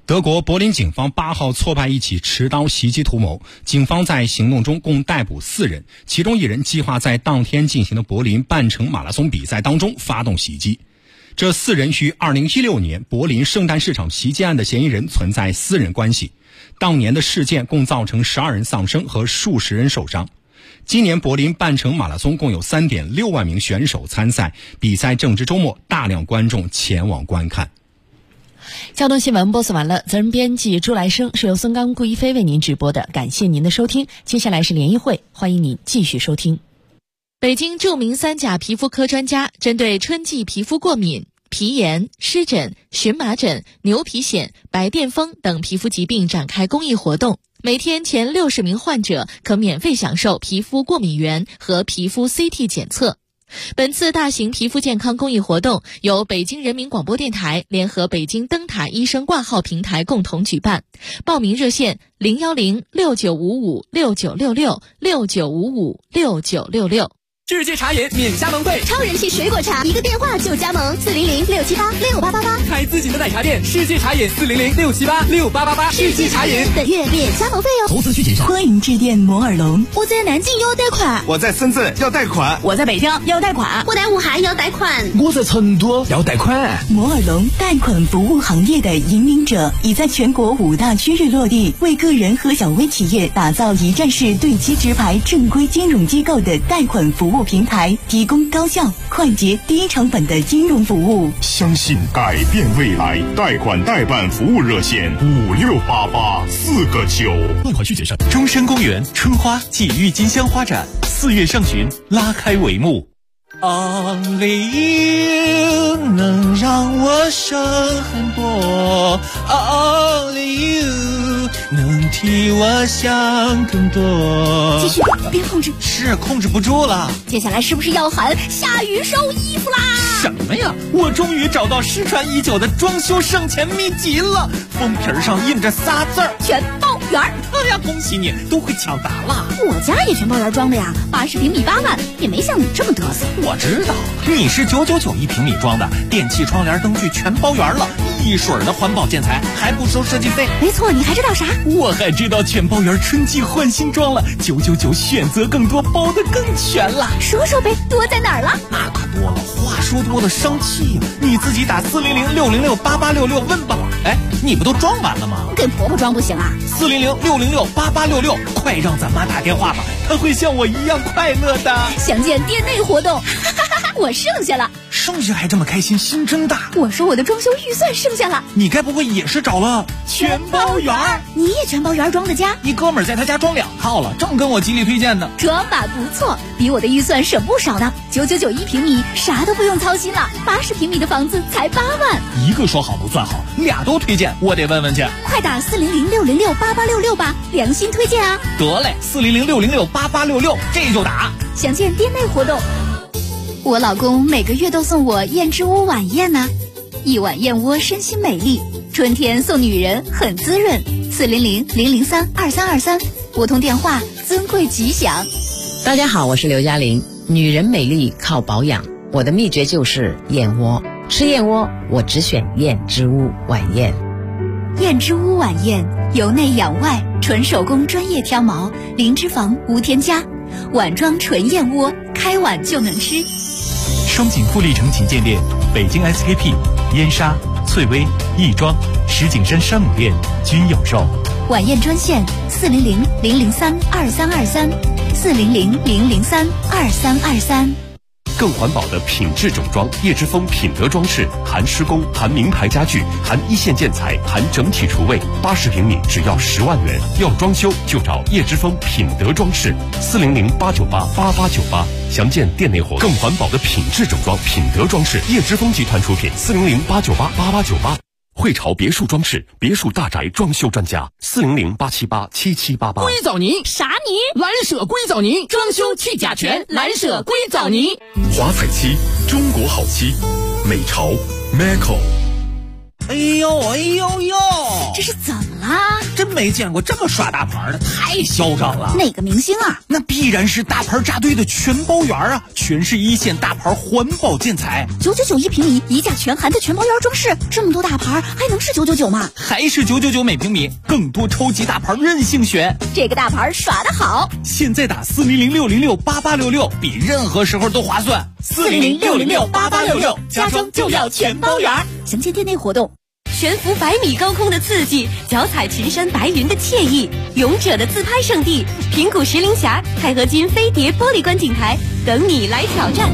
德国柏林警方8号挫败一起持刀袭击图谋，警方在行动中共逮捕4人，其中1人计划在当天进行的柏林半程马拉松比赛当中发动袭击。这4人与2016年柏林圣诞市场袭击案的嫌疑人存在私人关系。当年的事件共造成12人丧生和数十人受伤。今年柏林半程马拉松共有 3.6 万名选手参赛，比赛正值周末，大量观众前往观看。 交通新闻播送完了，责任编辑朱来生，是由孙刚、顾一飞为您直播的，感谢您的收听。接下来是联谊会，欢迎您继续收听。北京著名3甲皮肤科专家针对春季皮肤过敏、皮炎、湿疹、荨麻疹、牛皮癣、白癜风等皮肤疾病展开公益活动，每天前60名患者可免费享受皮肤过敏原和皮肤 CT 检测。本次大型皮肤健康公益活动由北京人民广播电台联合北京灯塔医生挂号平台共同举办，报名热线010-6955-6966，6955-6966。 世界茶饮免加盟费， 超人气水果茶，一个电话就加盟，400-678-6888。 开自己的奶茶店，世界茶饮400-678-6888。世界茶饮本月免加盟费哦。 投资需谨慎。 欢迎致电摩尔龙。 我在南京要贷款， 我在深圳要贷款， 我在北京要贷款， 我在武汉要贷款， 我在成都要贷款。 摩尔龙贷款服务行业的引领者，已在全国5大区域落地，为个人和小微企业打造一站式对接直排正规金融机构的贷款服务平台，提供高效、快捷、低成本的金融服务。 相信改变未来，贷款代办服务热线5688-4个9。 贷款需谨慎。 中山公园春花暨郁金香花展4月上旬拉开帷幕。 Only you 能让我省很多 ，Only you 能替我想更多。 继续，别控制， 是控制不住了。 接下来是不是要喊下雨收衣服啦？ 什么呀？我终于找到失传已久的装修省钱秘籍了，封皮上印着仨字儿： 全包圆。 哎呀，恭喜你，都会抢答了。 我家也全包圆装的呀，80平米8万，也没像你这么嘚瑟。 我知道，你是999一平米装的，电器、窗帘、灯具全包圆了，一水儿的环保建材，还不收设计费。 没错，你还知道啥？ 我还知道全包圆春季换新装了，999选择更多，包得更全了。 说说呗，多在哪儿了？ 那可多了，话说多了伤气呀。你自己打400-606-8866问吧。哎，你不都装完了吗？ 给婆婆装不行啊 ？400-606-8866，快让咱妈打电话吧，她会像我一样快乐的。 详见店内活动。我剩下了， 剩下还这么开心，心真大。 我说我的装修预算剩下了， 你该不会也是找了全包圆？你也全包圆装的家？ 一哥们儿在他家装2套了，正跟我极力推荐呢。 装法不错，比我的预算省不少呢。999一平米，啥都不用操心了。80平米的房子才8万。 一个说好不算好，俩都推荐，我得问问去。 快打400-606-8866吧，良心推荐啊！ 得嘞，400-606-8866，这就打。 详见店内活动。我老公每个月都送我燕之屋晚宴呢，一碗燕窝身心美丽，春天送女人很滋润。400-003-2323，拨通电话，尊贵吉祥。 大家好，我是刘嘉玲。女人美丽靠保养，我的秘诀就是燕窝。吃燕窝，我只选燕之屋晚宴。 燕之屋晚宴，由内养外，纯手工专业挑毛，零脂肪无添加，碗装纯燕窝，开碗就能吃。 双井富力城旗舰店、北京 SKP、燕莎、翠微、亦庄、石景山山姆店均有售。 晚宴专线400-003-2323 400-003-2323。 更环保的品质整装，叶之峰品德装饰，含施工，含名牌家具，含一线建材，含整体厨卫，80平米只要10万元。要装修就找叶之峰品德装饰，400-898-8898，详见店内活动。更环保的品质整装，品德装饰，叶之峰集团出品，400-898-8898。汇潮别墅装饰，别墅大宅装修专家，400-878-7788。 硅藻泥啥泥？ 蓝舍硅藻泥，装修去甲醛，蓝舍硅藻泥。 华彩漆，中国好漆，美潮 Maco。 哎呦哎呦呦！ 这是怎么啦？ 真没见过这么耍大牌的，太嚣张了。 哪个明星啊？ 那必然是大牌扎堆的全包园啊，全是一线大牌环保建材 ，999平米，一价全含的全包园装饰，这么多大牌还能是999吗？ 还是999每平米，更多超级大牌任性选， 这个大牌耍得好。 现在打400-606-8866，比任何时候都划算。 400-606-8866，家装就要全包园。详见店内活动。 悬浮100米高空的刺激，脚踩群山白云的惬意，勇者的自拍圣地平谷石林峡钛合金飞碟玻璃观景台等你来挑战。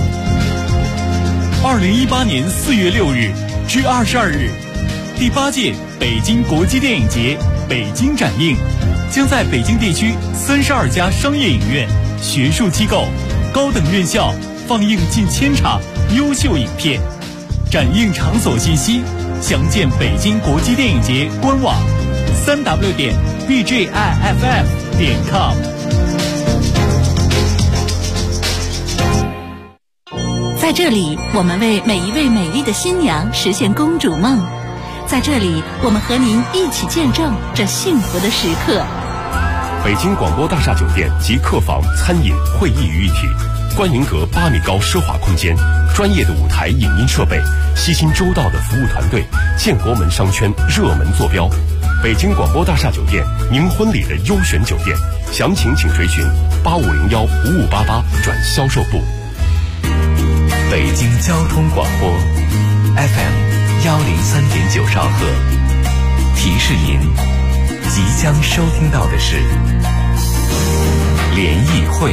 2018年4月6日至22日，第8届北京国际电影节北京展映将在北京地区32家商业影院、学术机构、高等院校放映近1000场优秀影片。展映场所信息详见北京国际电影节官网3w.bjiff.com。 在这里，我们为每一位美丽的新娘实现公主梦。在这里，我们和您一起见证这幸福的时刻。 北京广播大厦酒店集客房、餐饮、会议于一体，观影阁8米高奢华空间，专业的舞台影音设备，悉心周到的服务团队，建国门商圈热门坐标。北京广播大厦酒店，您婚礼的优选酒店，详情请垂询8501-5588转销售部。 北京交通广播 FM103.9兆赫，提示您即将收听到的是联谊会。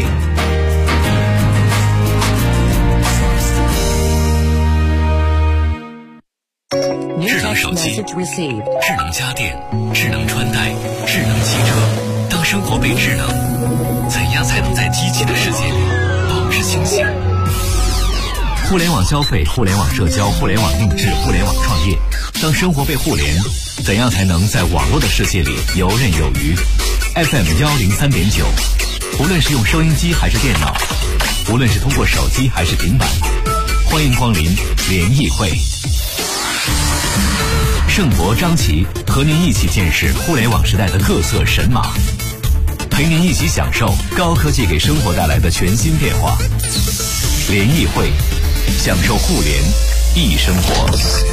智能手机、智能家电、智能穿戴、智能汽车，当生活被智能，怎样才能在机器的世界里保持清醒？ 互联网消费、互联网社交、互联网定制、互联网创业，当生活被互联，怎样才能在网络的世界里游刃有余？ FM103.9，无论是用收音机还是电脑，无论是通过手机还是平板，欢迎光临联谊会。盛博、张琪和您一起见识互联网时代的各色神马，陪您一起享受高科技给生活带来的全新变化。联谊会，享受互联易生活。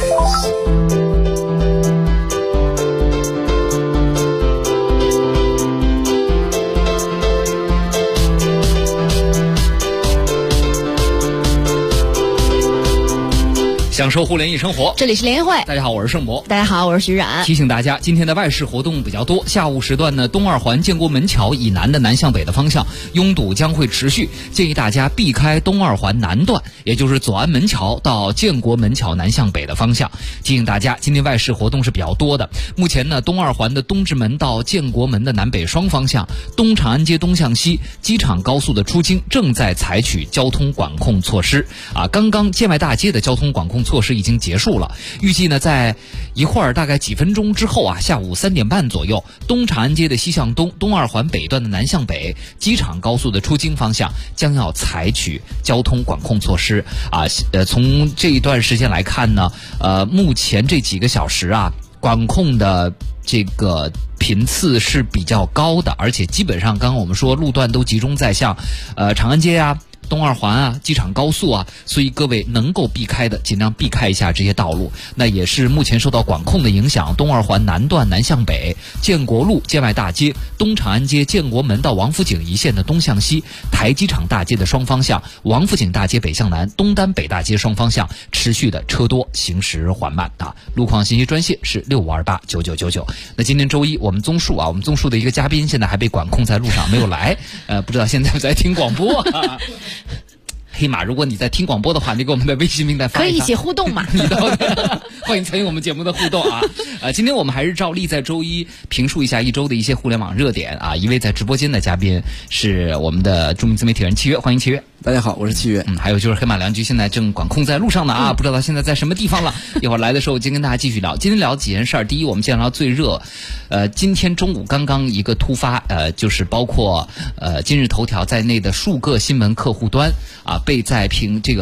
享受互联易生活， 这里是联谊会。 大家好，我是盛博。 大家好，我是徐冉。 提醒大家，今天的外事活动比较多，下午时段呢，东二环建国门桥以南的南向北的方向拥堵将会持续，建议大家避开东二环南段，也就是左安门桥到建国门桥南向北的方向。提醒大家，今天外事活动是比较多的。目前呢，东二环的东直门到建国门的南北双方向，东长安街东向西，机场高速的出京正在采取交通管控措施。刚刚建外大街的交通管控措施已经结束了，预计呢在一会儿大概几分钟之后下午3点半左右，东长安街的西向东、东二环北段的南向北、机场高速的出京方向将要采取交通管控措施从这一段时间来看呢，目前这几个小时管控的这个频次是比较高的，而且基本上刚刚我们说路段都集中在像长安街东二环机场高速所以各位能够避开的尽量避开一下这些道路。那也是目前受到管控的影响，东二环南段南向北、建国路建外大街、东长安街建国门到王府井一线的东向西、台机场大街的双方向、王府井大街北向南、东单北大街双方向持续的车多，行驶缓慢路况信息专线是65289999。那今天周一我们综述我们综述的一个嘉宾现在还被管控在路上没有来不知道现在在听广播黑马，如果你在听广播的话，你给我们的微信平台发一下， 可以一起互动嘛欢迎参与我们节目的互动今天我们还是照例在周一评述一下一周的一些互联网热点一位在直播间的嘉宾是我们的著名自媒体人契约，欢迎契约。 大家好，我是契约。 还有就是黑马良局现在正管控在路上呢不知道他现在在什么地方了一会儿来的时候，今天跟大家继续聊。今天聊几件事儿。第一，我们先聊最热今天中午刚刚一个突发就是包括今日头条在内的数个新闻客户端被在这个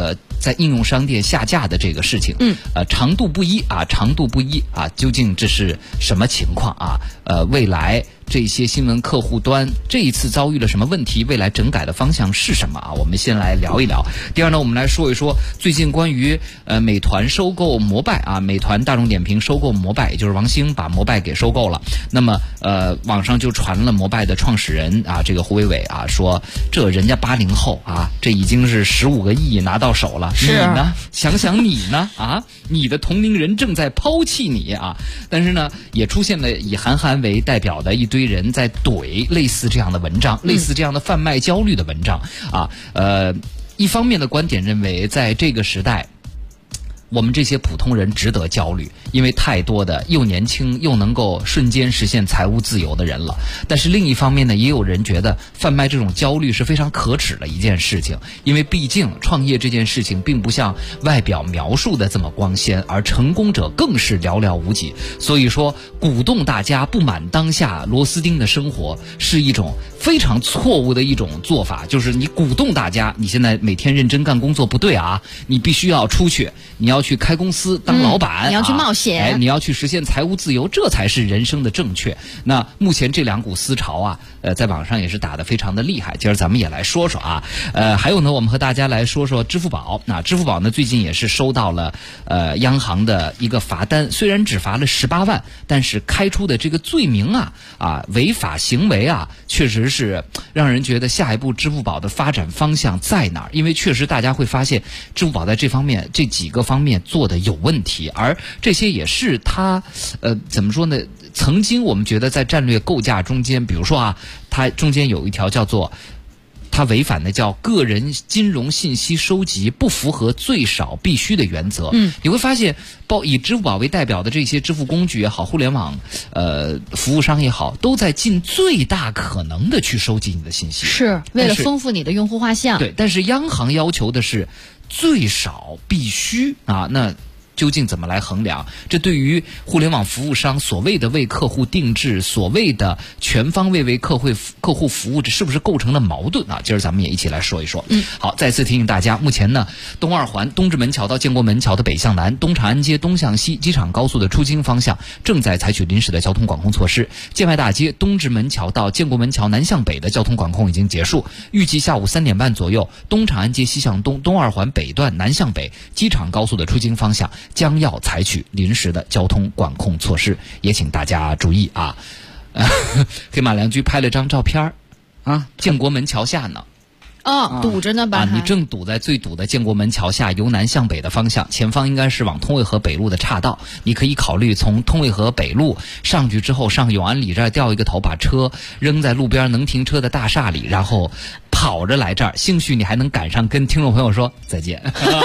在应用商店下架的这个事情，长度不一啊，究竟这是什么情况啊？未来这些新闻客户端这一次遭遇了什么问题？未来整改的方向是什么啊？我们先来聊一聊。第二呢，我们来说一说最近关于美团收购摩拜啊，美团大众点评收购摩拜，也就是王兴把摩拜给收购了。那么网上就传了摩拜的创始人啊，这个胡伟伟啊说，这人家80后啊，这已经是15个亿拿到手了，你呢？想想你呢？啊，你的同龄人正在抛弃你啊！但是呢，也出现了以韩寒为代表的一堆人在怼类似这样的文章，类似这样的贩卖焦虑的文章啊。一方面的观点认为，在这个时代，我们这些普通人值得焦虑，因为太多的又年轻又能够瞬间实现财务自由的人了。但是另一方面呢，也有人觉得贩卖这种焦虑是非常可耻的一件事情，因为毕竟创业这件事情并不像外表描述的这么光鲜，而成功者更是寥寥无几。所以说，鼓动大家不满当下螺丝钉的生活是一种非常错误的一种做法，就是你鼓动大家，你现在每天认真干工作不对啊，你必须要出去，你要去开公司当老板， 你要去冒险， 你要去实现财务自由，这才是人生的正确。那目前这两股思潮啊，在网上也是打得非常的厉害。今儿咱们也来说说啊，还有呢，我们和大家来说说支付宝。那支付宝呢，最近也是收到了央行的一个罚单，虽然只罚了18万，但是开出的这个罪名啊违法行为啊，确实是让人觉得下一步支付宝的发展方向在哪儿？因为确实大家会发现，支付宝在这方面这几个方面做的有问题，而这些也是它怎么说呢？曾经我们觉得在战略构架中间，比如说啊，它中间有一条叫做它违反的叫个人金融信息收集不符合最少必须的原则。你会发现，以支付宝为代表的这些支付工具也好，互联网服务商也好，都在尽最大可能的去收集你的信息， 是为了丰富你的用户画像。 对，但是央行要求的是最少必须啊，那究竟怎么来衡量？这对于互联网服务商所谓的为客户定制，所谓的全方位为客户服务，这是不是构成了矛盾啊？今儿咱们也一起来说一说。好，再次提醒大家，目前呢，东二环东直门桥到建国门桥的北向南，东长安街东向西，机场高速的出京方向正在采取临时的交通管控措施。建外大街东直门桥到建国门桥南向北的交通管控已经结束，预计下午3点半左右，东长安街西向东东二环北段南向北，机场高速的出京方向将要采取临时的交通管控措施，也请大家注意啊！黑马良驹拍了张照片啊，建国门桥下呢。 堵着呢吧？ 你正堵在最堵的建国门桥下，由南向北的方向，前方应该是往通渭河北路的岔道。你可以考虑从通渭河北路上去之后，上永安里这儿掉一个头，把车扔在路边能停车的大厦里，然后跑着来这儿，兴许你还能赶上跟听众朋友说再见。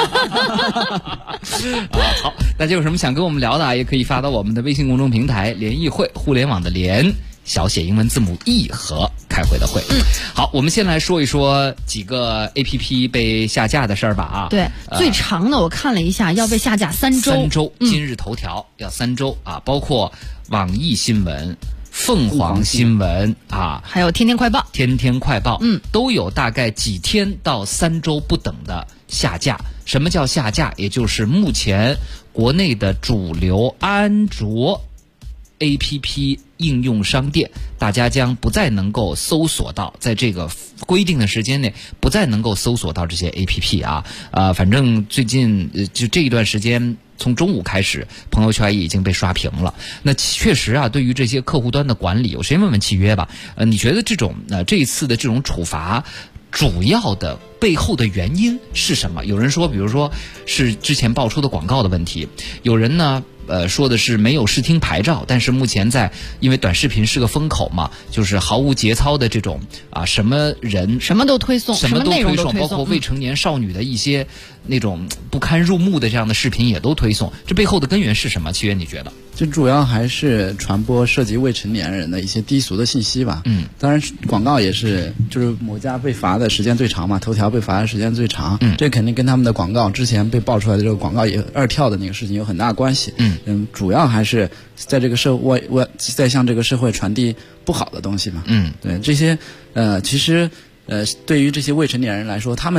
好，大家有什么想跟我们聊的，也可以发到我们的微信公众平台联谊会，互联网的联，小写英文字母 E 和开会的会。好，我们先来说一说几个 APP 被下架的事儿吧啊。 对，最长的我看了一下，要被下架3周。 3周，今日头条要3周啊，包括网易新闻、凤凰新闻啊， 还有天天快报， 都有大概几天到3周不等的下架。什么叫下架？也就是目前国内的主流安卓 APP 应用商店，大家将不再能够搜索到，在这个规定的时间内不再能够搜索到这些 APP 啊。反正最近就这一段时间，从中午开始，朋友圈也已经被刷屏了。那确实啊，对于这些客户端的管理，我先问问契约吧。你觉得这一次的这种处罚，主要的背后的原因是什么？有人说，比如说是之前爆出的广告的问题，有人呢说的是没有视听牌照，但是目前因为短视频是个风口嘛，就是毫无节操的这种什么人什么都推送， 什么内容都推送， 包括未成年少女的一些那种不堪入目的这样的视频也都推送，这背后的根源是什么？契约你觉得？ 这主要还是传播涉及未成年人的一些低俗的信息吧。当然广告也是，就是某家被罚的时间最长嘛，头条被罚的时间最长，这肯定跟他们的广告之前被爆出来的这个广告也2跳的那个事情有很大关系。主要还是在这个在向这个社会传递不好的东西嘛。对这些其实对于这些未成年人来说，他们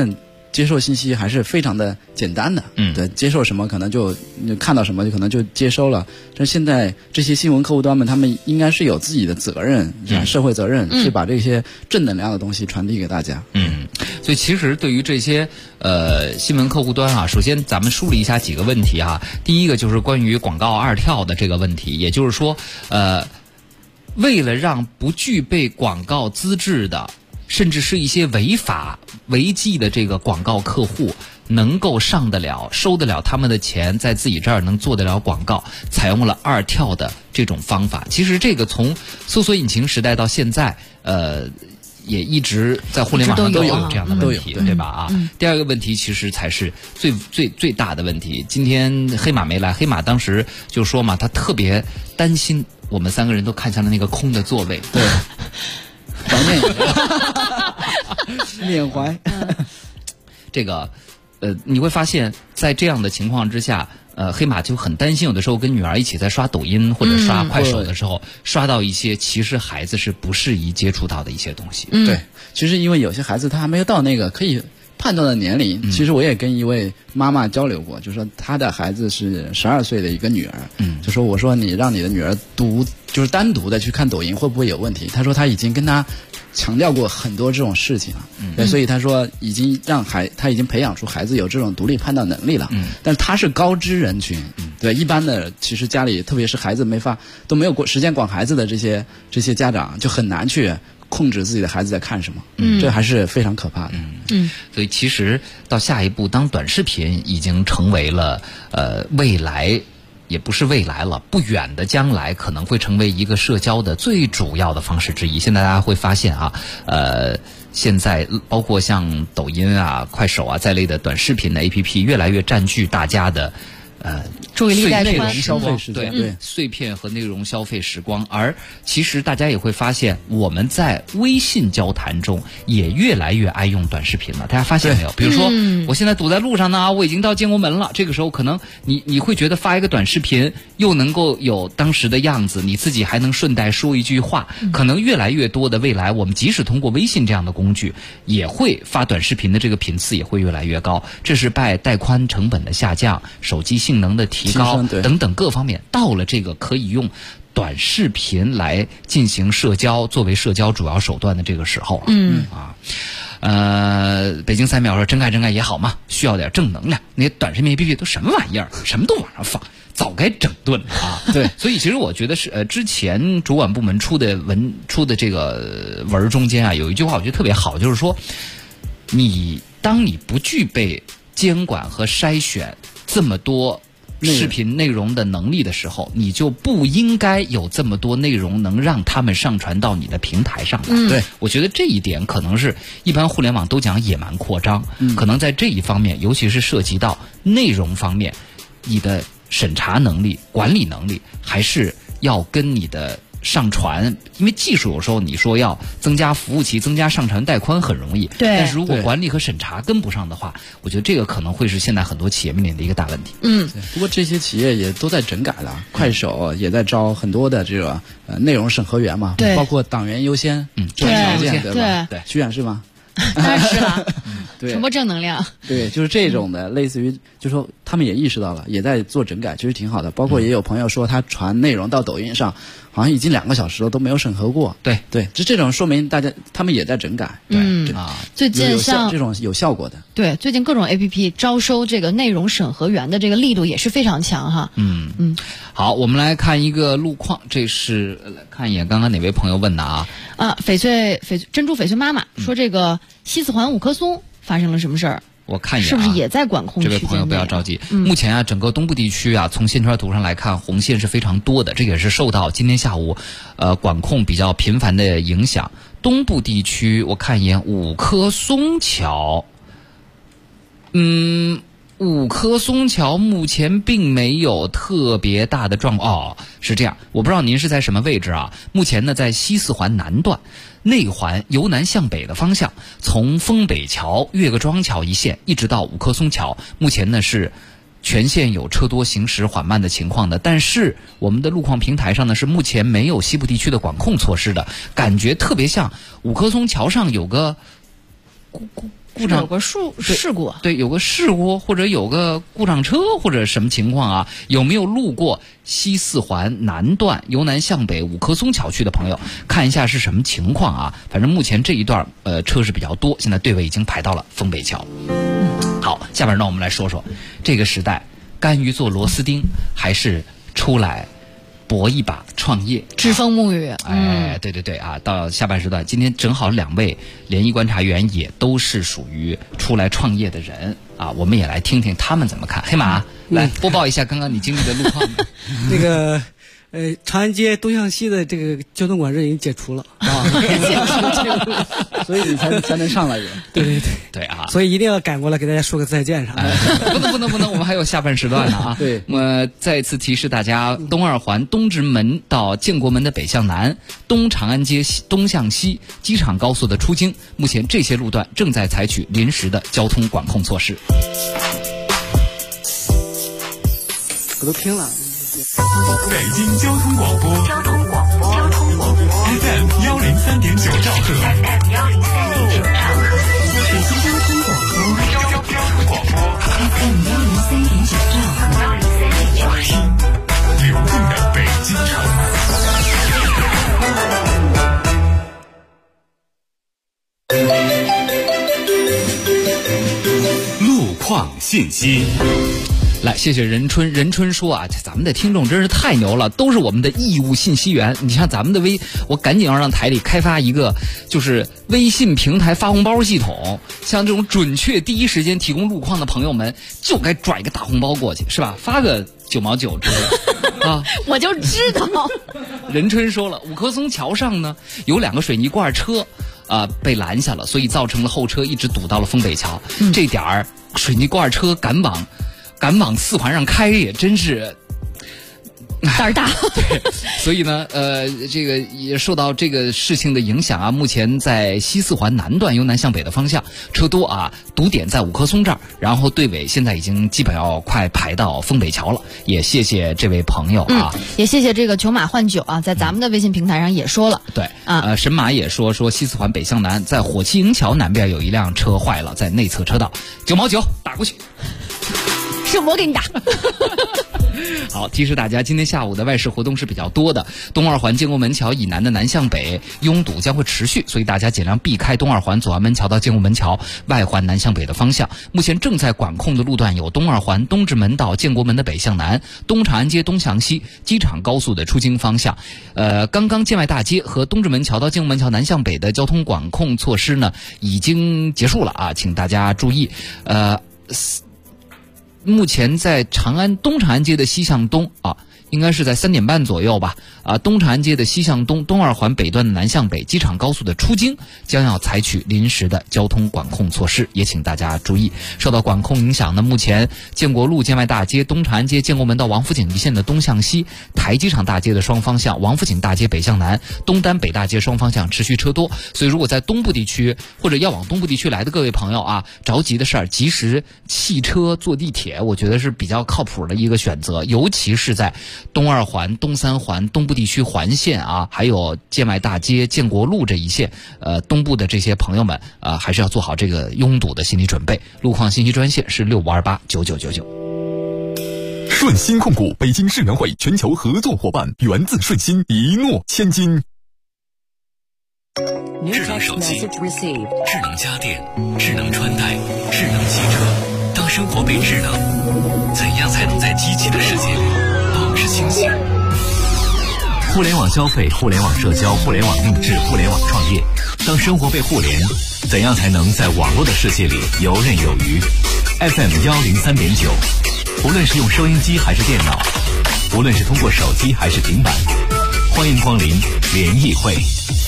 接受信息还是非常的简单的，对，接受什么可能就看到什么就可能就接收了。但现在这些新闻客户端们，他们应该是有自己的责任，社会责任，去把这些正能量的东西传递给大家。 所以其实对于这些新闻客户端啊，首先咱们梳理一下几个问题啊。第一个就是关于广告二跳的这个问题，也就是说，为了让不具备广告资质的，甚至是一些违法违纪的这个广告客户能够上得了收得了他们的钱，在自己这儿能做得了广告，采用了二跳的这种方法。其实这个从搜索引擎时代到现在也一直在互联网上都有这样的问题，对吧？第二个问题其实才是最大的问题。今天黑马没来，黑马当时就说嘛，他特别担心我们3个人都看向了那个空的座位， 对，怀念缅怀。 这个你会发现在这样的情况之下，黑马就很担心，有的时候跟女儿一起在刷抖音或者刷快手的时候，刷到一些其实孩子是不适宜接触到的一些东西。 对，其实因为有些孩子他还没有到那个可以判断的年龄。其实我也跟一位妈妈交流过，就说她的孩子是12岁的一个女儿，就说我说你让你的女儿就是单独的去看抖音会不会有问题？她说她已经跟她强调过很多这种事情了，对，所以他说已经他已经培养出孩子有这种独立判断能力了。但他是高知人群，对，一般的其实家里特别是孩子都没有时间管孩子的这些家长就很难去控制自己的孩子在看什么，这还是非常可怕的。 所以其实到下一步，当短视频已经成为了未来。也不是未来了，不远的将来可能会成为一个社交的最主要的方式之一。现在大家会发现啊，现在包括像抖音啊、快手啊在类的短视频的 APP 越来越占据大家的注意力带宽消费时间， 对碎片和内容消费时光。而其实大家也会发现，我们在微信交谈中也越来越爱用短视频了。大家发现没有？比如说，我现在堵在路上呢，我已经到建国门了。这个时候，可能你会觉得发一个短视频又能够有当时的样子，你自己还能顺带说一句话。可能越来越多的未来，我们即使通过微信这样的工具，也会发短视频的这个频次也会越来越高。这是拜带宽成本的下降、手机性能的提高等等各方面，到了这个可以用短视频来进行社交作为社交主要手段的这个时候北京3秒说真爱也好嘛，需要点正能量。那些短视频 APP 都什么玩意儿，什么都往上放，早该整顿了啊！对，所以其实我觉得是之前主管部门出的这个文中间啊，有一句话我觉得特别好，就是说当你不具备监管和筛选这么多视频内容的能力的时候，你就不应该有这么多内容能让他们上传到你的平台上来。 对， 我觉得这一点可能是一般互联网都讲野蛮扩张，可能在这一方面，尤其是涉及到内容方面，你的审查能力、管理能力还是要跟你的上传，因为技术有时候你说要增加服务器、增加上传带宽很容易， 对， 但是如果管理和审查跟不上的话，我觉得这个可能会是现在很多企业面临的一个大问题。 不过这些企业也都在整改了，快手也在招很多的这个内容审核员嘛， 对， 包括党员优先这个条件，对吧？ 对， 徐远是吗？ 当然是了， 对， 传播正能量。 对，就是这种的，类似于就说他们也意识到了，也在做整改，其实挺好的。包括也有朋友说他传内容到抖音上，好像已经2个小时了都没有审核过。 对， 这种说明他们也在整改。 最近像这种有效果的。 对，最近各种 APP 招收这个内容审核员的这个力度也是非常强哈。 好，我们来看一个路况，这是来看一眼刚刚哪位朋友问的啊？ 珍珠翡翠妈妈说这个西四环5棵松发生了什么事儿？ 我看一眼是不是也在管控区间内？ 这位朋友不要着急，目前啊，整个东部地区啊，从线圈图上来看，红线是非常多的，这也是受到今天下午管控比较频繁的影响。东部地区我看一眼5棵松桥，5棵松桥目前并没有特别大的状况。是这样，我不知道您是在什么位置啊？目前呢，在西四环南段内环由南向北的方向，从丰北桥、岳各庄桥一线一直到5棵松桥，目前呢是全线有车多行驶缓慢的情况的，但是我们的路况平台上呢是目前没有西部地区的管控措施的，感觉特别像5棵松桥上有个故障有个事故， 对，有个事故或者有个故障车或者什么情况啊？有没有路过西四环南段由南向北五棵松桥区的朋友，看一下是什么情况啊？反正目前这一段车是比较多，现在队尾已经排到了丰北桥。好，下边让我们来说说这个时代，甘于做螺丝钉还是出来搏一把创业， 栉风沐雨。 对啊，到下半时段，今天正好2位联谊观察员也都是属于出来创业的人啊，我们也来听听他们怎么看。黑马，来播报一下刚刚你经历的路况。 那个长安街东向西的这个交通管制已经解除了啊， 所以你才能上来的。 对啊， 所以一定要赶过来给大家说个再见啥的。 不能，我们还有下半时段呢啊。 对， 再次提示大家，东二环东直门到建国门的北向南，东长安街东向西，机场高速的出京，目前这些路段正在采取临时的交通管控措施。 我都听了。 北京交通广播FM 103.9兆赫， 北京交通广播 FM 103.9兆赫， 流动的北京城。 路况信息。 来，谢谢任春。任春说啊，咱们的听众真是太牛了，都是我们的义务信息源。你像咱们的我赶紧要让台里开发一个，就是微信平台发红包系统。像这种准确第一时间提供路况的朋友们，就该拽一个大红包过去，是吧？发个9毛9之类的啊。 我就知道。 任春说了，五棵松桥上呢有2个水泥罐车被拦下了，所以造成了后车一直堵到了丰北桥。这点儿水泥罐车敢往4环上开也真是胆儿大。 对，所以呢，这个也受到这个事情的影响啊。目前在西4环南段由南向北的方向车多啊，堵点在五棵松这儿，然后队尾现在已经基本要快排到丰北桥了。也谢谢这位朋友啊， 也谢谢这个球马换酒啊，在咱们的微信平台上也说了。 对啊，神马也说西4环北向南，在火器营桥南边有一辆车坏了，在内侧车道，9毛9打过去。 是我给你打。 好，提示大家，今天下午的外事活动是比较多的。东二环建国门桥以南的南向北拥堵将会持续，所以大家尽量避开东二环左安门桥到建国门桥外环南向北的方向。目前正在管控的路段有东二环东直门到建国门的北向南，东长安街东向西，机场高速的出京方向。刚刚建外大街和东直门桥到建国门桥南向北的交通管控措施呢已经结束了啊，请大家注意。目前在东长安街的西向东啊，应该是在3点半左右吧。东长安街的西向东，东二环北段的南向北，机场高速的出京将要采取临时的交通管控措施，也请大家注意。受到管控影响呢，目前建国路建外大街、东长安街建国门到王府井一线的东向西，台机场大街的双方向，王府井大街北向南，东单北大街双方向持续车多。所以如果在东部地区或者要往东部地区来的各位朋友啊，着急的事儿及时汽车坐地铁，我觉得是比较靠谱的一个选择，尤其是在东二环、东3环、东部地区环线啊，还有建外大街、建国路这一线，东部的这些朋友们还是要做好这个拥堵的心理准备。路况信息专线是65289999。 顺鑫控股北京世能会全球合作伙伴，源自顺鑫，一诺千金。 智能手机、智能家电、智能穿戴、智能汽车，当生活被智能，怎样才能在机器的世界里保持清醒？ 互联网消费、互联网社交、互联网定制、互联网创业，当生活被互联，怎样才能在网络的世界里游刃有余？ FM 103.9，无论是用收音机还是电脑，无论是通过手机还是平板，欢迎光临联谊会。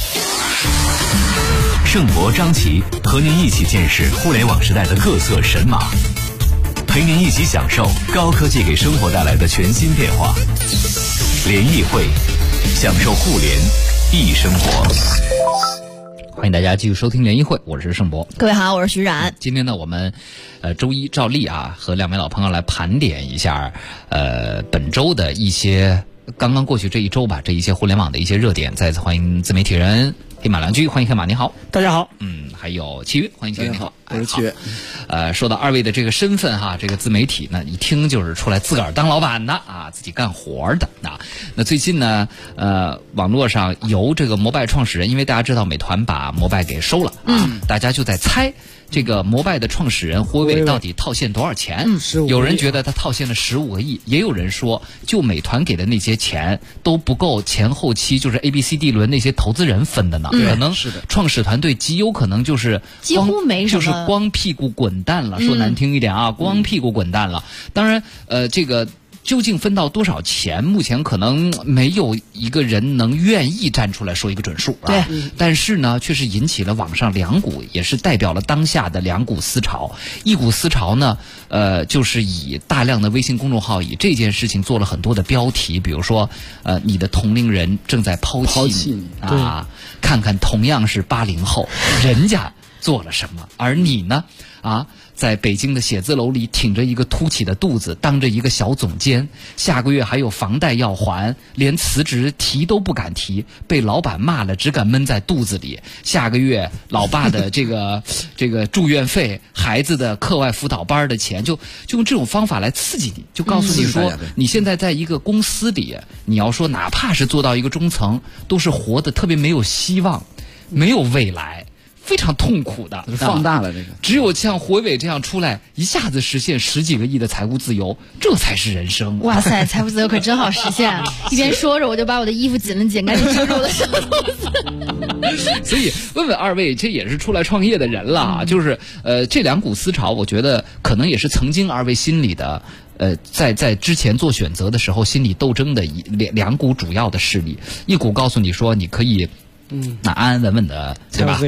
盛博、张琪和您一起见识互联网时代的各色神马，陪您一起享受高科技给生活带来的全新变化。联谊会，享受互联易生活。 欢迎大家继续收听联谊会，我是盛博。 各位好，我是徐冉。 今天呢，我们周一照例啊，和2位老朋友来盘点一下本周的一些刚刚过去这一周吧，这一些互联网的一些热点。再次欢迎自媒体人黑马良驹，欢迎黑马，你好。 大家好。 还有七月，欢迎七月，你好， 我是七月。 说到二位的这个身份哈，这个自媒体呢，一听就是出来自个儿当老板的啊，自己干活的啊。那最近呢，网络上由这个摩拜创始人，因为大家知道美团把摩拜给收了啊，大家就在猜这个摩拜的创始人胡伟到底套现多少钱？有人觉得他套现了15个亿，也有人说就美团给的那些钱都不够前后期就是 ABCD 轮那些投资人分的呢，可能创始团队极有可能就是几乎没什么， 就是光屁股滚蛋了，说难听一点啊，光屁股滚蛋了。当然，这个究竟分到多少钱，目前可能没有一个人能愿意站出来说一个准数啊。 对， 但是呢，却是引起了网上两股，也是代表了当下的两股思潮。一股思潮呢，就是以大量的微信公众号以这件事情做了很多的标题，比如说，你的同龄人正在抛弃你啊，看看同样是80后，人家做了什么，而你呢？啊，在北京的写字楼里挺着一个凸起的肚子，当着一个小总监，下个月还有房贷要还，连辞职提都不敢提，被老板骂了，只敢闷在肚子里。下个月老爸的这个住院费，孩子的课外辅导班的钱，就用这种方法来刺激你，就告诉你说，你现在在一个公司里，你要说哪怕是做到一个中层，都是活得特别没有希望，没有未来。非常痛苦的， 放大了这个。 只有像胡伟这样出来，一下子实现10几个亿的财务自由，这才是人生。 哇塞，财务自由可真好实现！一边说着，我就把我的衣服紧了紧，赶紧遮住我的小肚子。 所以问问二位，这也是出来创业的人了啊，就是这两股思潮，我觉得可能也是曾经二位心里的。在之前做选择的时候，心理斗争的两股主要的势力，一股告诉你说你可以。那安安稳稳的，对吧？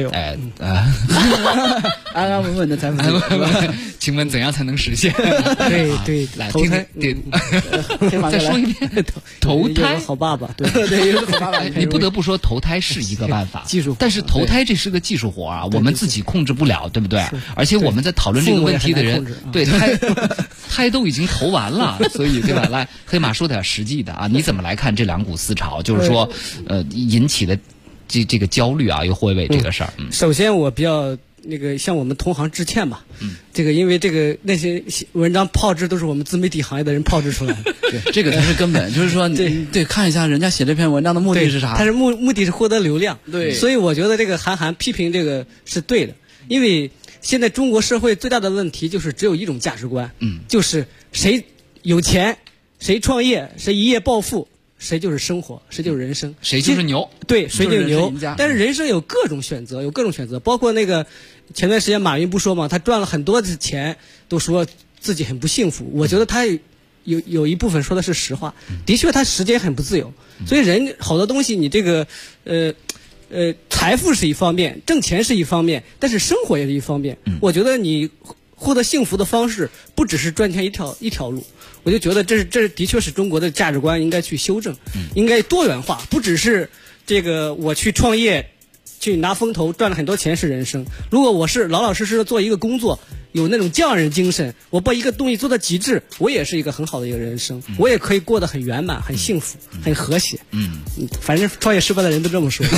安安稳稳的财富自由。 请问怎样才能实现？ 对， 来听听，再说一遍，投胎好爸爸，对， 好爸爸。 你不得不说，投胎是一个办法， 技术， 但是投胎这是个技术活啊，我们自己控制不了，对不对？而且我们在讨论这个问题的人，对胎都已经投完了，所以对吧？来，黑马说点实际的啊，你怎么来看这两股思潮？就是说，引起的。这个焦虑啊，又会为这个事儿。 首先，我比较向我们同行致歉吧。这个因为那些文章炮制都是我们自媒体行业的人炮制出来的。 对，这个才是根本。就是说，对，看一下人家写这篇文章的目的是啥？ 他是目的是获得流量。 对， 所以我觉得这个韩寒批评这个是对的，因为现在中国社会最大的问题就是只有一种价值观，就是谁有钱，谁创业，谁一夜暴富。谁就是生活，谁就是人生， 谁就是牛， 对，谁就是牛。但是人生有各种选择，包括前段时间马云不说嘛，他赚了很多的钱，都说自己很不幸福。我觉得他有一部分说的是实话，的确他时间很不自由。所以人好多东西，你这个财富是一方面，挣钱是一方面，但是生活也是一方面。我觉得你获得幸福的方式不只是赚钱一条路。我就觉得这的确是中国的价值观应该去修正，应该多元化，不只是我去创业，去拿风投赚了很多钱是人生。如果我是老老实实的做一个工作，有那种匠人精神，我把一个东西做到极致，我也是一个很好的一个人生，我也可以过得很圆满、很幸福、很和谐。反正创业失败的人都这么说。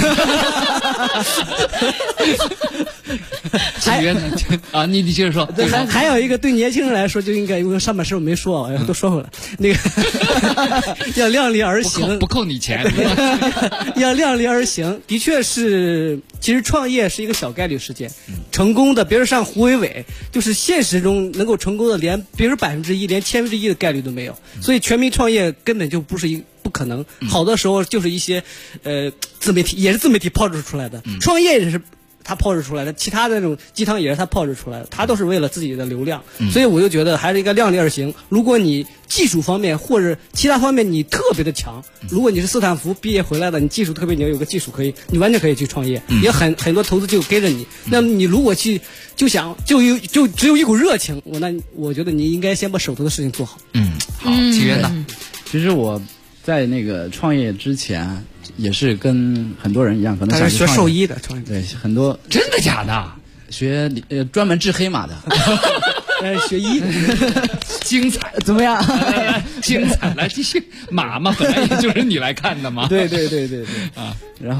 你接着说。 还有一个对年轻人来说，就应该因为上半身我没说，都说回来。要量力而行， 不扣你钱。 要量力而行，的确是，其实创业是一个小概率事件。成功的，别说像胡伟，就是现实中能够成功的，别说1%，连1/1000的概率都没有。所以全民创业根本就不可能。好多时候就是一些自媒体，也是自媒体炮制出来的。创业也是他炮制出来的，其他的那种鸡汤也是他炮制出来的，他都是为了自己的流量。所以我就觉得还是应该量力而行。如果你技术方面或者其他方面你特别的强，如果你是斯坦福毕业回来的，你技术特别牛，有个技术你完全可以去创业，也很多投资就跟着你。那么你如果就只有一股热情，那我觉得你应该先把手头的事情做好。 好，契约呢？ 其实我在创业之前也是跟很多人一样，可能他是学兽医的创业， 对，很多。 真的假的？ 学专门治黑马的。 学医。 精彩， 怎么样？ 精彩，来继续。马嘛，本来也就是你来看的嘛。 对啊。然后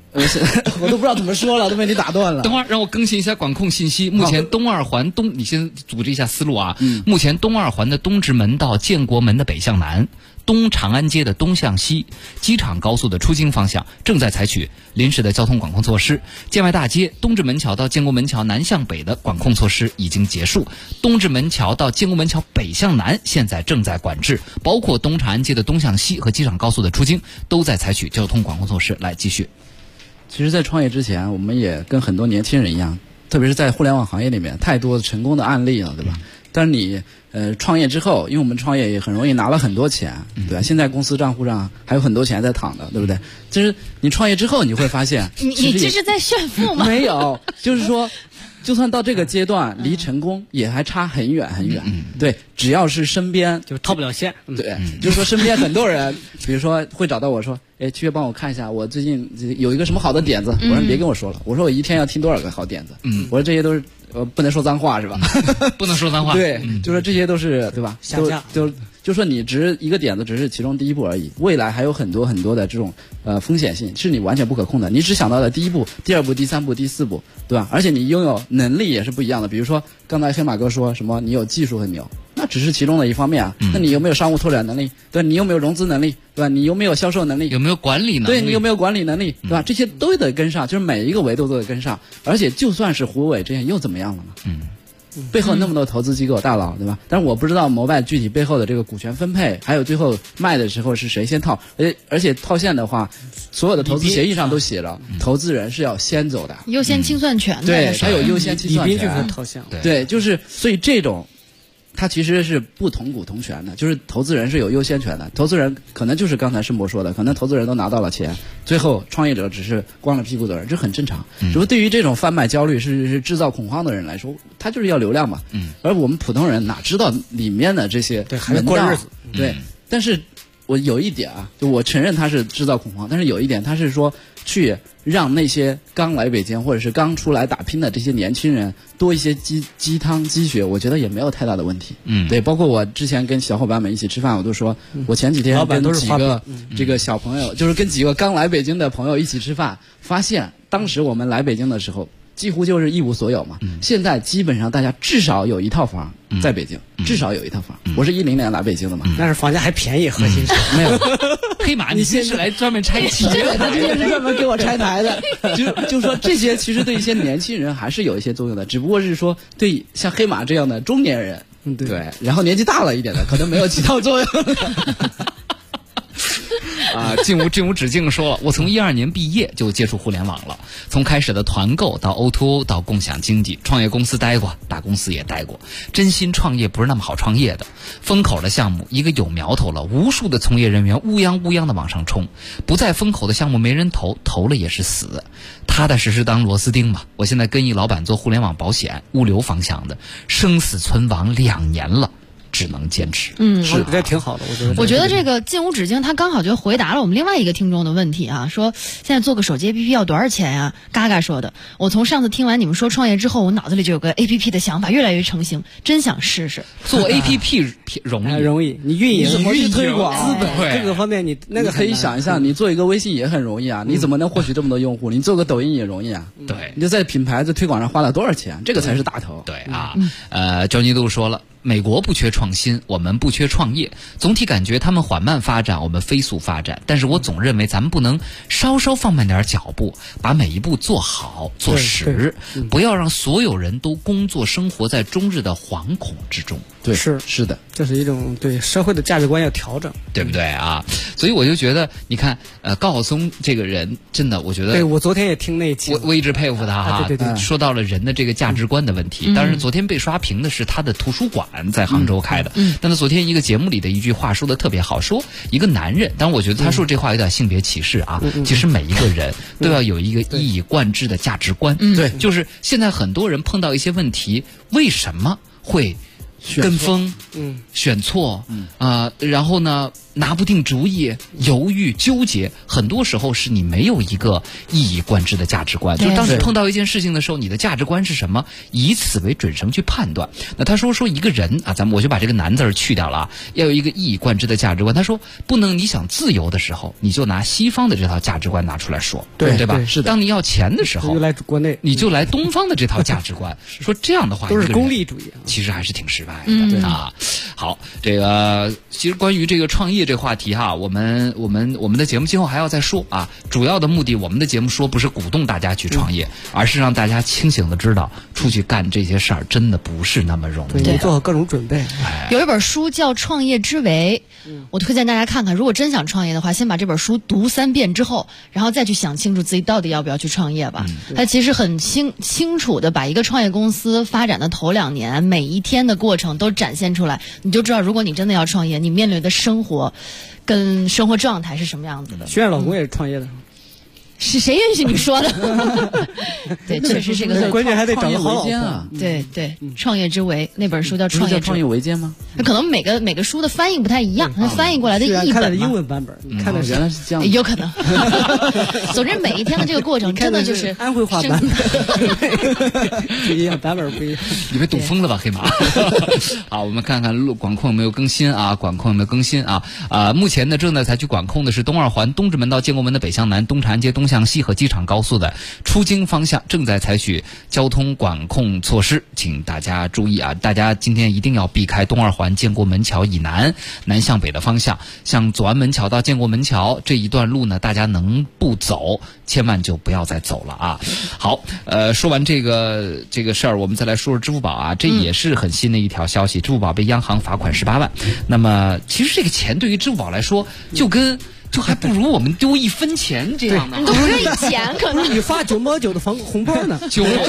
我都不知道怎么说了，都被你打断了。 等会儿让我更新一下管控信息。目前东二环东，你先组织一下思路啊。目前东二环的东直门到建国门的北向南，东长安街的东向西，机场高速的出京方向正在采取临时的交通管控措施。建外大街东直门桥到建国门桥南向北的管控措施已经结束，东直门桥到建国门桥北向南现在正在管制，包括东长安街的东向西和机场高速的出京都在采取交通管控措施。来继续。 其实在创业之前，我们也跟很多年轻人一样，特别是在互联网行业里面，太多成功的案例了，对吧？但是你创业之后，因为我们创业也很容易拿了很多钱，对吧？现在公司账户上还有很多钱在躺着，对不对？就是你创业之后，你会发现， 你这是在炫富吗？ 没有，就是说。就算到这个阶段，离成功也还差很远很远。对，只要是身边就套不了线。 对，就是说身边很多人，比如说会找到我说：“哎，七月帮我看一下，我最近有一个什么好的点子。”我说：“你别跟我说了，我说我一天要听多少个好点子。”我说这些都是不能说脏话是吧？ 不能说脏话。 对，就说这些都是对吧？ 下架就说你一个点子只是其中第一步而已，未来还有很多很多的这种风险性是你完全不可控的。你只想到了第一步、第二步、第三步、第四步，对吧？而且你拥有能力也是不一样的。比如说刚才黑马哥说什么，你有技术很牛，那只是其中的一方面啊。那你有没有商务拓展能力？对，你有没有融资能力？对吧？你有没有销售能力？ 有没有管理能力？ 对，你有没有管理能力？对吧？这些都得跟上，就是每一个维度都得跟上。而且就算是胡伟这样又怎么样了呢？背后那么多投资机构大佬，对吧？但是我不知道摩拜具体背后的这个股权分配，还有最后卖的时候是谁先套，而且套现的话，所有的投资协议上都写了，投资人是要先走的， 优先清算权的， 对，还有优先清算权， 就是套现， 对，就是所以这种。它其实是不同股同权的，就是投资人是有优先权的。投资人可能就是刚才申博说的，可能投资人都拿到了钱，最后创业者只是光着屁股走人，这很正常。只不过对于这种贩卖焦虑是制造恐慌的人来说，他就是要流量嘛。而我们普通人哪知道里面的这些对，还是过日子。 对，但是我有一点啊，就我承认他是制造恐慌，但是有一点他是说去让那些刚来北京或者是刚出来打拼的这些年轻人多一些鸡汤鸡血，我觉得也没有太大的问题。对，包括我之前跟小伙伴们一起吃饭，我都说，我前几天跟几个这个小朋友，就是跟几个刚来北京的朋友一起吃饭，发现当时我们来北京的时候，几乎就是一无所有嘛。现在基本上大家至少有一套房在北京，至少有一套房。我是10年来北京的嘛， 但是房价还便宜，核心是没有。 黑马，你先是来专门拆企业， 他今天是专门给我拆台的。就说这些其实对一些年轻人还是有一些作用的，只不过是说对像黑马这样的中年人，对，然后年纪大了一点的可能没有起到作用。 进无止境说了，我从12年毕业就接触互联网了，从开始的团购到 O2O 到共享经济，创业公司待过，大公司也待过。真心创业不是那么好创业的，风口的项目一个有苗头了，无数的从业人员乌泱的往上冲，不在风口的项目没人投了也是死，踏踏实实当螺丝钉吧。我现在跟一老板做互联网保险物流方向的，生死存亡2年了。只能坚持。 是这挺好的， 我觉得这个进无止境，他刚好就回答了我们另外一个听众的问题啊，说现在做个手机 APP 要多少钱呀？嘎嘎说的，我从上次听完你们说创业之后，我脑子里就有个 APP 的想法，越来越成型，真想试试。 做 APP 容易， 你运营怎么去推广资本各个方面，你那个可以想一下，你做一个微信也很容易啊，你怎么能获取这么多用户？你做个抖音也容易啊。 对， 你就在品牌的推广上花了多少钱？这个才是大头。 对啊，焦尼度说了。美国不缺创新，我们不缺创业。总体感觉他们缓慢发展，我们飞速发展。但是我总认为咱们不能稍稍放慢点脚步，把每一步做好做实，不要让所有人都工作生活在终日的惶恐之中。 对，是的， 这是一种对社会的价值观要调整， 对不对啊？所以我就觉得，你看，高晓松这个人，真的，我觉得， 对我昨天也听那一期， 我一直佩服他哈。 对， 说到了人的这个价值观的问题。当然，昨天被刷屏的是他的图书馆在杭州开的。但是昨天一个节目里的一句话说的特别好，说一个男人，当然我觉得他说这话有点性别歧视啊。其实每一个人都要有一个一以贯之的价值观。 对， 就是现在很多人碰到一些问题，为什么会跟风，选错，然后呢， 拿不定主意、犹豫、纠结，很多时候是你没有一个一以贯之的价值观。就当你碰到一件事情的时候，你的价值观是什么？以此为准绳去判断。那他说一个人啊，我就把这个难字去掉了啊，要有一个一以贯之的价值观。他说不能你想自由的时候，你就拿西方的这套价值观拿出来说，对吧？是的。当你要钱的时候， 就来国内， 你就来东方的这套价值观。说这样的话， 都是功利主义， 其实还是挺失败的啊。好，这个其实关于这个创业这个话题哈，我们的节目今后还要再说啊。主要的目的，我们的节目说不是鼓动大家去创业，而是让大家清醒的知道，出去干这些事儿真的不是那么容易。 对，做好各种准备。 有一本书叫《创业之维》，我推荐大家看看。如果真想创业的话，先把这本书读3遍之后，然后再去想清楚自己到底要不要去创业吧。它其实很清楚的把一个创业公司发展的头2年每一天的过程都展现出来，你就知道如果你真的要创业，你面临的生活跟生活状态是什么样子的。 徐冉老公也是创业的， 是谁允许你说的？对，确实是个关键还得找个好老婆啊。 对，创业之维那本书叫创业维艰吗？ 可能每个书的翻译不太一样，它翻译过来的译本嘛。 英文版本，看的原来是这样， 有可能。总之每一天的这个过程真的就是安徽话版本，不一样，版本不一样。 你被堵疯了吧，黑马？好，我们看看管控有没有更新啊？目前呢正在采取管控的是东2环东直门到建国门的北向南、东长安街东向西和机场高速的出京方向，正在采取交通管控措施，请大家注意啊！大家今天一定要避开东2环建国门桥以南向北的方向，像左安门桥到建国门桥这一段路呢，大家能不走，千万就不要再走了啊！好，说完这个事儿，我们再来说说支付宝啊，这也是很新的一条消息，支付宝被央行罚款18万。那么其实这个钱对于支付宝来说，就还不如我们丢1分钱这样的， 你都不愿意钱，可能你发9毛9的红包呢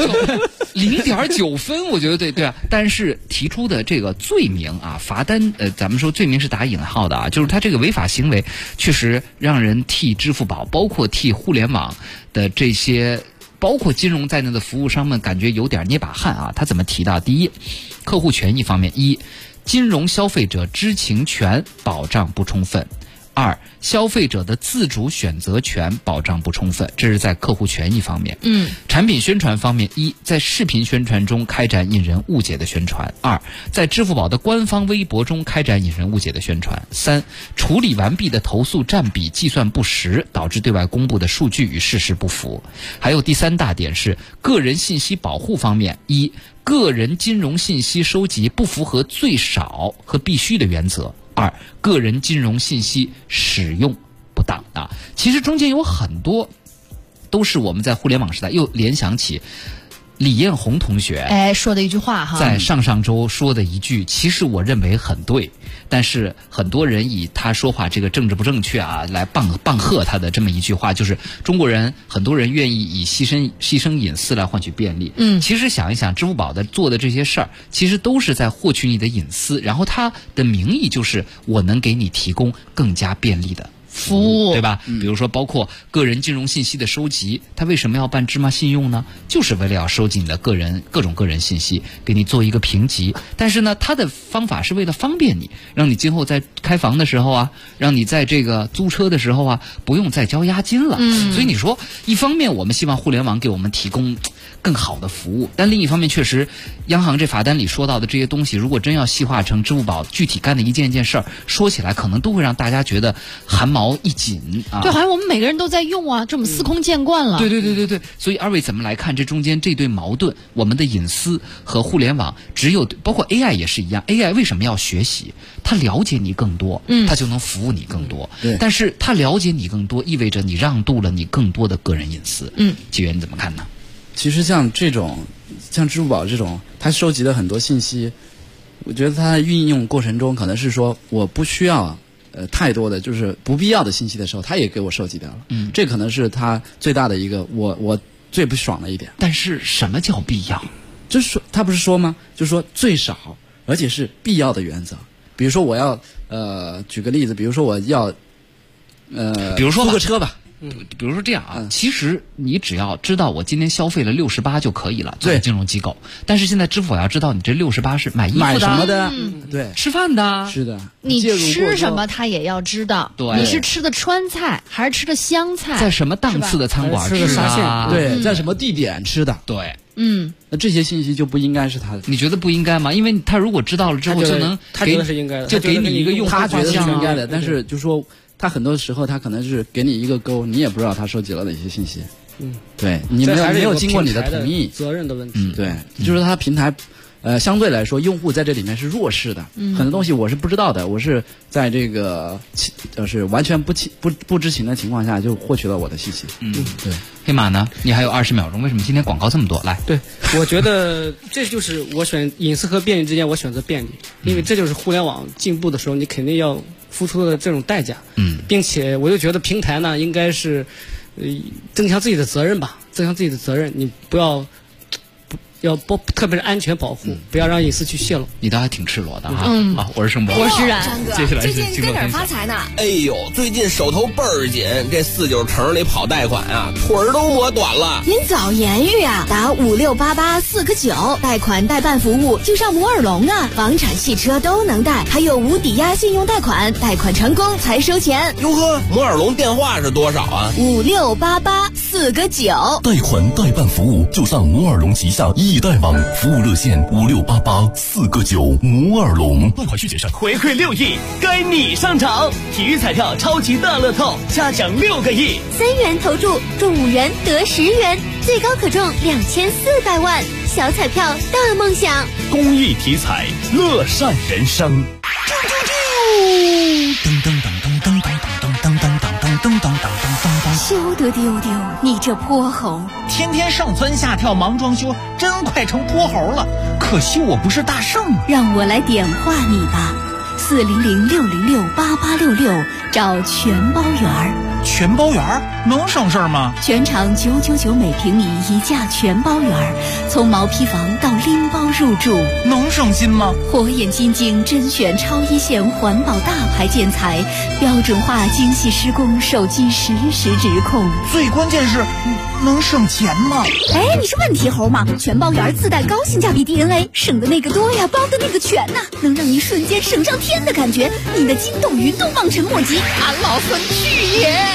，0.9分，我觉得对啊。但是提出的这个罪名啊，罚单，咱们说罪名是打引号的啊，就是他这个违法行为，确实让人替支付宝，包括替互联网的这些，包括金融在内的服务商们感觉有点捏把汗啊。他怎么提到？第一，客户权益方面，金融消费者知情权保障不充分。2，消费者的自主选择权保障不充分，这是在客户权益方面。产品宣传方面，1，在视频宣传中开展引人误解的宣传；2，在支付宝的官方微博中开展引人误解的宣传；3，处理完毕的投诉占比计算不实，导致对外公布的数据与事实不符。还有第3大点是个人信息保护方面，1，个人金融信息收集不符合最少和必须的原则；2，个人金融信息使用不当啊。其实中间有很多都是我们在互联网时代又联想起李彦宏同学说的一句话哈， 在上周说的一句，其实我认为很对，但是很多人以他说话这个政治不正确啊来棒喝他的这么一句话，就是中国人很多人愿意以牺牲隐私来换取便利。其实想一想，支付宝做的这些事儿，其实都是在获取你的隐私，然后它的名义就是我能给你提供更加便利的服务，对吧？比如说包括个人金融信息的收集，他为什么要办芝麻信用呢？就是为了要收集你的各种个人信息，给你做一个评级。但是呢，他的方法是为了方便你，让你今后在开房的时候啊，让你在这个租车的时候啊，不用再交押金了。所以你说，一方面我们希望互联网给我们提供更好的服务，但另一方面确实，央行这罚单里说到的这些东西，如果真要细化成支付宝具体干的一件事儿，说起来可能都会让大家觉得汗毛一紧啊。 对，好像我们每个人都在用啊，这么司空见惯了。 对。所以二位怎么来看这中间这对矛盾？我们的隐私和互联网，包括 AI 也是一样。AI 为什么要学习？它了解你更多，它就能服务你更多。但是它了解你更多，意味着你让渡了你更多的个人隐私。纪元你怎么看呢？ 其实像支付宝这种，它收集了很多信息，我觉得它运用过程中可能是说我不需要太多的就是不必要的信息的时候，它也给我收集掉了。这可能是它最大的一个我最不爽的一点。 但是什么叫必要？ 就是说他不是说吗？就是说最少而且是必要的原则。比如说我要举个例子，比如说我要比如说租个车吧。 比如说这样啊，其实你只要知道我今天消费了68就可以了，作为金融机构。但是现在支付宝要知道你这68是买衣服的、 买什么的，对， 吃饭的， 是的。 你吃什么他也要知道， 对， 你是吃的川菜还是吃的湘菜， 在什么档次的餐馆吃的，对，在什么地点吃的， 对。 那这些信息就不应该是他的。 你觉得不应该吗？因为他如果知道了之后，就能他觉得是应该的， 就给你一个用户画像。 他觉得是应该的，但是就说他很多时候他可能是给你一个勾，你也不知道他收集了哪些信息。对，你没有经过你的同意， 责任的问题。 对，就是他平台。相对来说，用户在这里面是弱势的，很多东西我是不知道的，我是在这个就是完全不知情的情况下就获取了我的信息。对。 黑马呢？你还有20秒钟，为什么今天广告这么多？来， 对，我觉得这就是我选隐私和便利之间，我选择便利，因为这就是互联网进步的时候，你肯定要付出的这种代价。并且我就觉得平台呢，应该是增强自己的责任吧，增强自己的责任，你不要。特别是安全保护，不要让隐私去泄露。 你倒还挺赤裸的哈。好，我是盛博， 我是冉。 接下来是最近跟哪儿发财呢？ 哎呦，最近手头倍儿紧，这49城里跑贷款啊，腿儿都磨短了。 您早言语啊，打5688 4个9，贷款代办服务就上摩尔龙啊，房产、汽车都能贷，还有无抵押信用贷款，贷款成功才收钱。 哟呵，摩尔龙电话是多少啊 ？5688 4个9， 贷款代办服务就上摩尔龙旗下易贷网，服务热线5688 4个9，摩尔龙。贷款需谨慎。 回馈6亿，该你上场！体育彩票超级大乐透，嘉奖6个亿 ，3元投注中5元得10元，最高可中2400万。小彩票大梦想， 公益体彩，乐善人生。 噔噔噔噔噔噔噔噔噔噔噔噔噔噔。休得丢丢，你这泼猴！ 天天上蹿下跳忙装修，真快成泼猴了。可惜我不是大圣。 让我来点化你吧，400-606-8866，找全包园。 全包园能省事儿吗？ 全场999每平米一价全包园，从毛坯房到拎包入住， 能省心吗？ 火眼金睛甄选超一线环保大牌建材，标准化精细施工，手机实时指控。 最关键是能省钱吗？ 哎，你是问题猴吗？全包园自带高性价比 DNA， 省的那个多呀，包的那个全呐，能让你瞬间省上天的感觉，你的筋斗云都望尘莫及。俺老孙去也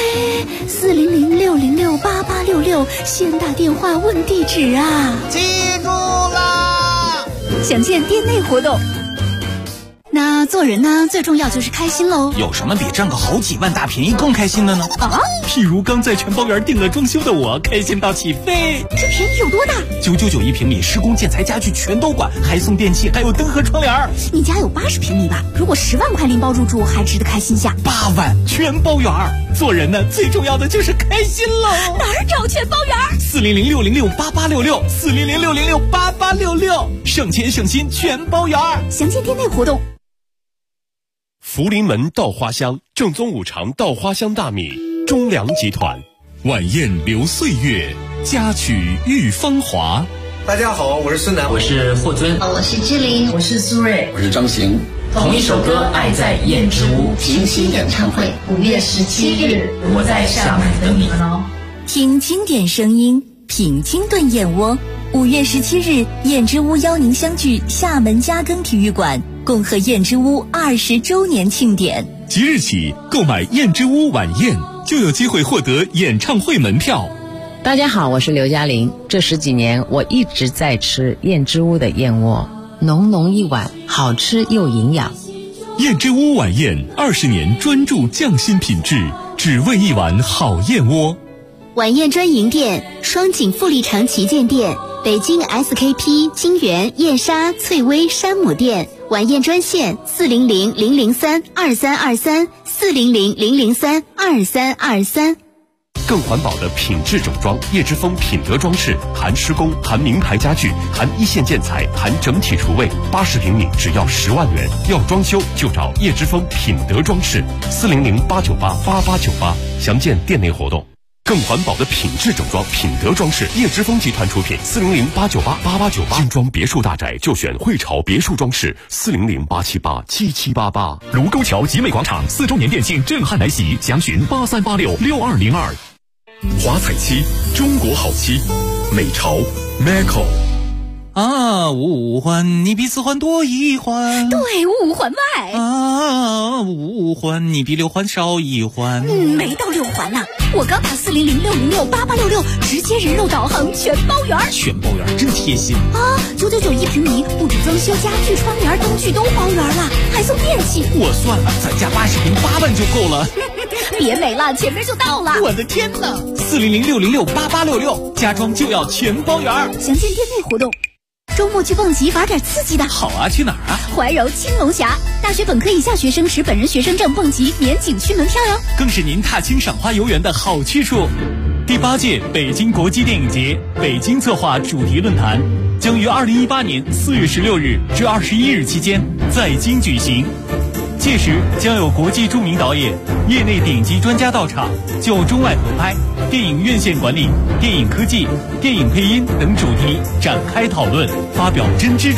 ！400-606-8866，先打电话问地址啊！ 记住啦！ 详见店内活动。那做人呢，最重要就是开心喽。 有什么比挣个好几万大便宜更开心的呢？ 啊， 譬如刚在全包园定了装修的我，开心到起飞。 这便宜有多大 ？999一平米，施工建材家具全都管，还送电器，还有灯和窗帘。 你家有80平米吧？如果10万块拎包入住，还值得开心下。 8万全包园，做人呢最重要的就是开心喽。 哪儿找全包园 ？400-606-8866 400-606-8866，省钱省心全包园。 详见店内活动。 福临门稻花香，正宗5常稻花香大米，中粮集团。 晚宴留岁月，佳曲遇芳华。 大家好，我是孙楠， 我是霍尊， 我是志玲， 我是苏芮， 我是张行。 同一首歌，爱在燕之屋平行演唱会，5月17日， 我在厦门等你们哦。 听经典声音，品清炖燕窝。5月17日，燕之屋邀您相聚厦门嘉庚体育馆，共贺燕之屋20周年庆典。 即日起购买燕之屋晚宴，就有机会获得演唱会门票。 大家好，我是刘嘉玲。这10几年，我一直在吃燕之屋的燕窝，浓浓一碗，好吃又营养。 燕之屋晚宴20年专注匠心品质，只为一碗好燕窝。 晚宴专营店：双井富力城旗舰店、北京 SKP 金源燕莎翠微山姆店。晚宴专线400-003-2323 400-003-2323。 更环保的品质整装，叶之峰品德装饰，含施工，含名牌家具，含一线建材，含整体厨卫，80平米只要10万元。要装修就找叶之峰品德装饰，400-898-8898，详见店内活动。 更环保的品质整装，品德装饰，叶之峰集团出品，400-898-8898，精装别墅大宅就选汇潮别墅装饰，400-878-7788。 卢沟桥集美广场4周年店庆震撼来袭，详询83866202。华彩漆，中国好漆，美潮 Macco。 啊，五环你比4环多1环， 对，5环外。 啊，5环你比6环少1环。 没到6环呢，我刚打400-606-8866，直接人肉导航全包圆。 全包圆真贴心啊！999一平米，不止装修、家具、窗帘、灯具都包圆了，还送电器。 我算了，咱家80平8万就够了。 别美了，前面就到了。 我的天哪！400-606-8866，家装就要全包圆。 详见店内活动。周末去蹦极玩点刺激的。 好啊，去哪儿啊？ 怀柔青龙峡，大学本科以下学生持本人学生证蹦极免景区门票哟， 更是您踏青赏花游园的好去处。第8届北京国际电影节北京策划主题论坛将于2018年4月16日至21日期间在京举行，届时将有国际著名导演、业内顶级专家到场，就中外合拍、电影院线管理、电影科技、电影配音等主题展开讨论，发表真知